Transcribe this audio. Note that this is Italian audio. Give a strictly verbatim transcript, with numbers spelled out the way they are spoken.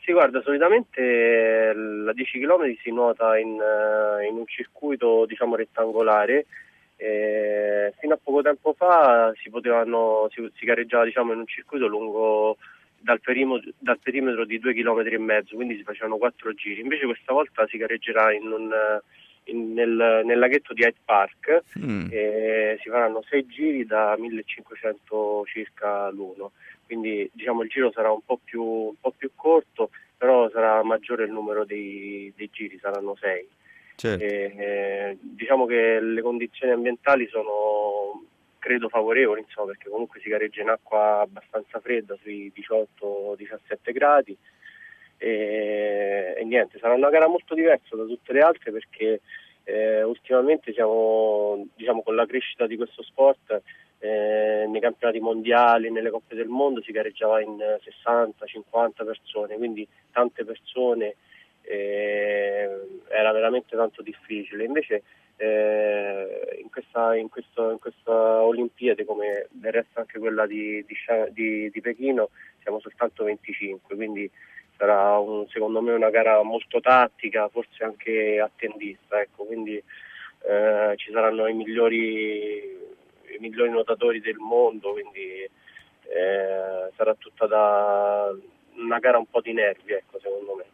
Sì, guarda, solitamente la dieci chilometri si nuota in, eh, in un circuito, diciamo, rettangolare. Eh, fino a poco tempo fa si potevano, si, si gareggiava, diciamo, in un circuito lungo dal, perimo- dal perimetro di due chilometri e mezzo, quindi si facevano quattro giri. Invece questa volta si gareggerà in un, in- nel, nel laghetto di Hyde Park. Mm. E si faranno sei giri da millecinquecento circa l'uno. Quindi diciamo il giro sarà un po' più, un po' più corto, però sarà maggiore il numero dei, dei giri, saranno sei. Certo. E, eh, diciamo che le condizioni ambientali sono, credo, favorevoli, insomma, perché comunque si gareggia in acqua abbastanza fredda, sui diciotto diciassette gradi. E, e niente, sarà una gara molto diversa da tutte le altre perché eh, ultimamente siamo, diciamo, con la crescita di questo sport. Eh, nei campionati mondiali, nelle coppe del mondo si gareggiava in sessanta cinquanta persone, quindi tante persone, eh, era veramente tanto difficile. Invece eh, in, questa, in, questo, in questa Olimpiade, come del resto anche quella di, di, di, di Pechino, siamo soltanto venticinque, quindi sarà un, secondo me una gara molto tattica, forse anche attendista, ecco, quindi eh, ci saranno i migliori i migliori nuotatori del mondo, quindi eh, sarà tutta da una gara un po' di nervi, ecco,